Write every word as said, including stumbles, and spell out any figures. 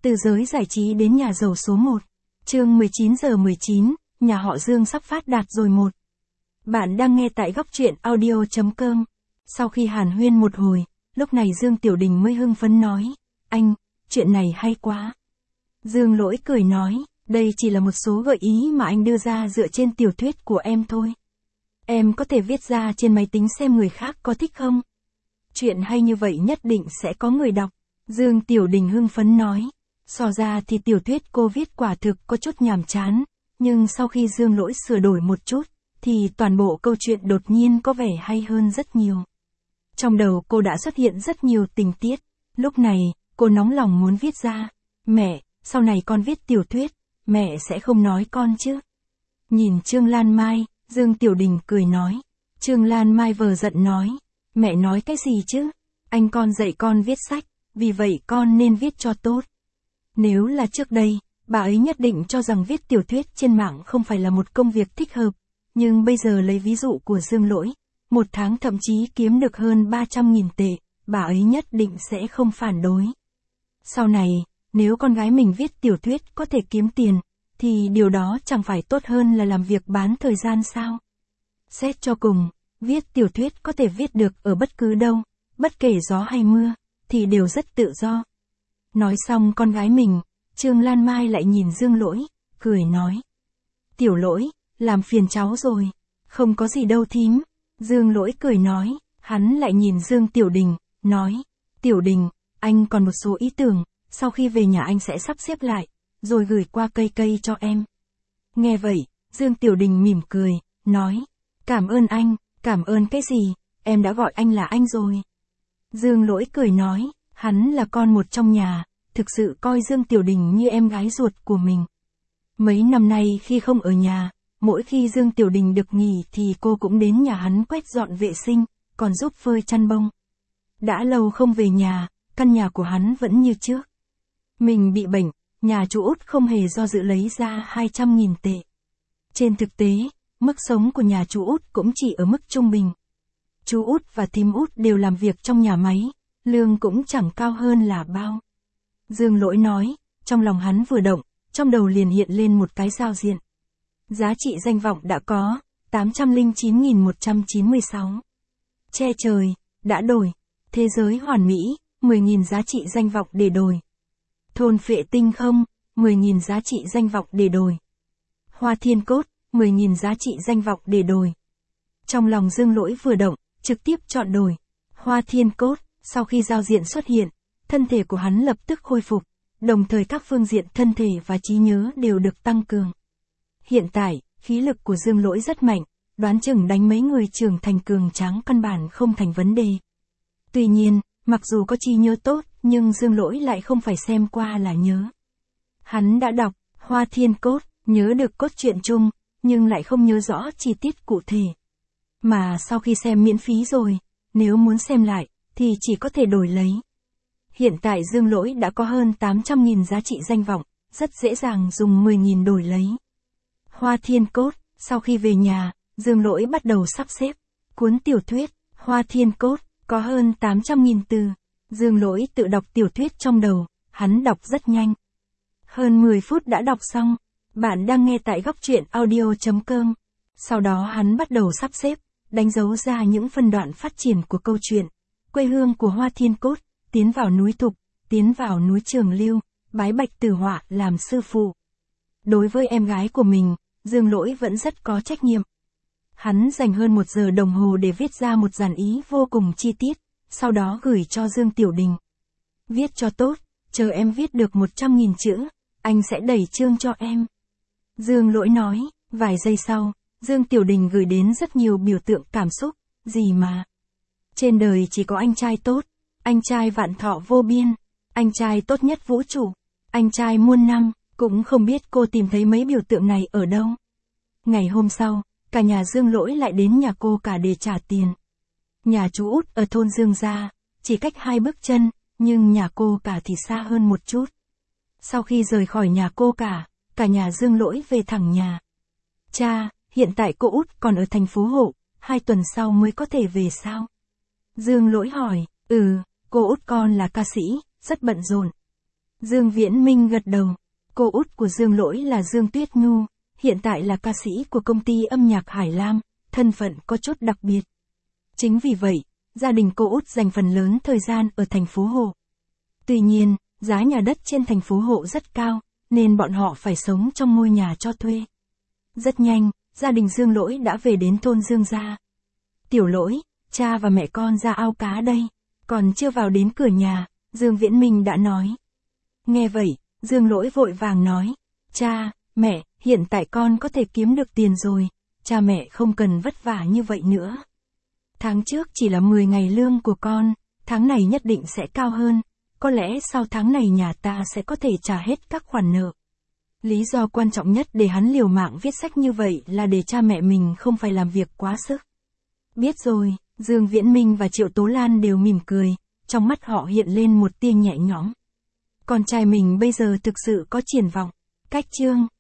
Từ giới giải trí đến nhà giàu số một. Chương mười chín giờ mười chín, nhà họ Dương sắp phát đạt rồi một. Bạn đang nghe tại góc truyện audio chấm com. Sau khi hàn huyên một hồi, lúc này Dương Tiểu Đình mới hưng phấn nói, anh, chuyện này hay quá. Dương Lỗi cười nói, đây chỉ là một số gợi ý mà anh đưa ra dựa trên tiểu thuyết của em thôi. Em có thể viết ra trên máy tính xem người khác có thích không? Chuyện hay như vậy nhất định sẽ có người đọc. Dương Tiểu Đình hưng phấn nói. So ra thì tiểu thuyết cô viết quả thực có chút nhàm chán, nhưng sau khi Dương Lỗi sửa đổi một chút, thì toàn bộ câu chuyện đột nhiên có vẻ hay hơn rất nhiều. Trong đầu cô đã xuất hiện rất nhiều tình tiết, lúc này, cô nóng lòng muốn viết ra. Mẹ, sau này con viết tiểu thuyết, mẹ sẽ không nói con chứ. Nhìn Trương Lan Mai, Dương Tiểu Đình cười nói. Trương Lan Mai vờ giận nói, mẹ nói cái gì chứ? Anh con dạy con viết sách, vì vậy con nên viết cho tốt. Nếu là trước đây, bà ấy nhất định cho rằng viết tiểu thuyết trên mạng không phải là một công việc thích hợp, nhưng bây giờ lấy ví dụ của Dương Lỗi, một tháng thậm chí kiếm được hơn ba trăm nghìn tệ, bà ấy nhất định sẽ không phản đối. Sau này, nếu con gái mình viết tiểu thuyết có thể kiếm tiền, thì điều đó chẳng phải tốt hơn là làm việc bán thời gian sao? Xét cho cùng, viết tiểu thuyết có thể viết được ở bất cứ đâu, bất kể gió hay mưa, thì đều rất tự do. Nói xong con gái mình, Trương Lan Mai lại nhìn Dương Lỗi, cười nói. Tiểu Lỗi, làm phiền cháu rồi. Không có gì đâu thím. Dương Lỗi cười nói, hắn lại nhìn Dương Tiểu Đình, nói. Tiểu Đình, anh còn một số ý tưởng, sau khi về nhà anh sẽ sắp xếp lại, rồi gửi qua cây cây cho em. Nghe vậy, Dương Tiểu Đình mỉm cười, nói. Cảm ơn anh, cảm ơn cái gì, em đã gọi anh là anh rồi. Dương Lỗi cười nói. Hắn là con một trong nhà, thực sự coi Dương Tiểu Đình như em gái ruột của mình. Mấy năm nay khi không ở nhà, mỗi khi Dương Tiểu Đình được nghỉ thì cô cũng đến nhà hắn quét dọn vệ sinh, còn giúp phơi chăn bông. Đã lâu không về nhà, căn nhà của hắn vẫn như trước. Mình bị bệnh, nhà chú Út không hề do dự lấy ra hai trăm nghìn tệ. Trên thực tế, mức sống của nhà chú Út cũng chỉ ở mức trung bình. Chú Út và thím Út đều làm việc trong nhà máy. Lương cũng chẳng cao hơn là bao. Dương Lỗi nói, trong lòng hắn vừa động, trong đầu liền hiện lên một cái giao diện. Giá trị danh vọng đã có, tám trăm lẻ chín nghìn một trăm chín mươi sáu. Che trời, đã đổi. Thế giới hoàn mỹ, mười nghìn giá trị danh vọng để đổi. Thôn phệ tinh không, mười nghìn giá trị danh vọng để đổi. Hoa thiên cốt, mười nghìn giá trị danh vọng để đổi. Trong lòng Dương Lỗi vừa động, trực tiếp chọn đổi. Hoa thiên cốt. Sau khi giao diện xuất hiện, thân thể của hắn lập tức khôi phục, đồng thời các phương diện thân thể và trí nhớ đều được tăng cường. Hiện tại, khí lực của Dương Lỗi rất mạnh, đoán chừng đánh mấy người trưởng thành cường tráng căn bản không thành vấn đề. Tuy nhiên, mặc dù có trí nhớ tốt, nhưng Dương Lỗi lại không phải xem qua là nhớ. Hắn đã đọc Hoa Thiên Cốt, nhớ được cốt truyện chung, nhưng lại không nhớ rõ chi tiết cụ thể. Mà sau khi xem miễn phí rồi, nếu muốn xem lại, thì chỉ có thể đổi lấy. Hiện tại Dương Lỗi đã có hơn tám trăm nghìn giá trị danh vọng, rất dễ dàng dùng mười nghìn đổi lấy. Hoa Thiên Cốt, sau khi về nhà, Dương Lỗi bắt đầu sắp xếp. Cuốn tiểu thuyết, Hoa Thiên Cốt, có hơn tám trăm nghìn từ. Dương Lỗi tự đọc tiểu thuyết trong đầu, hắn đọc rất nhanh. Hơn mười phút đã đọc xong. Bạn đang nghe tại góc truyện audio chấm com. Sau đó hắn bắt đầu sắp xếp, đánh dấu ra những phân đoạn phát triển của câu chuyện. Quê hương của Hoa Thiên Cốt, tiến vào núi Thục, tiến vào núi Trường Lưu, bái Bạch Tử Họa làm sư phụ. Đối với em gái của mình, Dương Lỗi vẫn rất có trách nhiệm. Hắn dành hơn một giờ đồng hồ để viết ra một dàn ý vô cùng chi tiết, sau đó gửi cho Dương Tiểu Đình. Viết cho tốt, chờ em viết được một trăm nghìn chữ, anh sẽ đẩy chương cho em. Dương Lỗi nói, vài giây sau, Dương Tiểu Đình gửi đến rất nhiều biểu tượng cảm xúc, gì mà. Trên đời chỉ có anh trai tốt, anh trai vạn thọ vô biên, anh trai tốt nhất vũ trụ, anh trai muôn năm, cũng không biết cô tìm thấy mấy biểu tượng này ở đâu. Ngày hôm sau, cả nhà Dương Lỗi lại đến nhà cô cả để trả tiền. Nhà chú Út ở thôn Dương Gia, chỉ cách hai bước chân, nhưng nhà cô cả thì xa hơn một chút. Sau khi rời khỏi nhà cô cả, cả nhà Dương Lỗi về thẳng nhà. Cha, hiện tại cô Út còn ở thành phố Hộ, hai tuần sau mới có thể về sao? Dương Lỗi hỏi, ừ, cô Út con là ca sĩ, rất bận rộn. Dương Viễn Minh gật đầu. Cô út của Dương Lỗi là Dương Tuyết Nhu, hiện tại là ca sĩ của công ty âm nhạc Hải Lam, thân phận có chút đặc biệt. Chính vì vậy, gia đình cô út dành phần lớn thời gian ở thành phố Hộ. Tuy nhiên, giá nhà đất trên thành phố Hộ rất cao, nên bọn họ phải sống trong ngôi nhà cho thuê. Rất nhanh, gia đình Dương Lỗi đã về đến thôn Dương Gia. Tiểu Lỗi, cha và mẹ con ra ao cá đây. Còn chưa vào đến cửa nhà, Dương Viễn Minh đã nói. Nghe vậy, Dương Lỗi vội vàng nói. Cha, mẹ, hiện tại con có thể kiếm được tiền rồi, cha mẹ không cần vất vả như vậy nữa. Tháng trước chỉ là mười ngày lương của con, tháng này nhất định sẽ cao hơn, có lẽ sau tháng này nhà ta sẽ có thể trả hết các khoản nợ. Lý do quan trọng nhất để hắn liều mạng viết sách như vậy là để cha mẹ mình không phải làm việc quá sức. Biết rồi, Dương Viễn Minh và Triệu Tố Lan đều mỉm cười, trong mắt họ hiện lên một tia nhẹ nhõm. Con trai mình bây giờ thực sự có triển vọng. Cách chương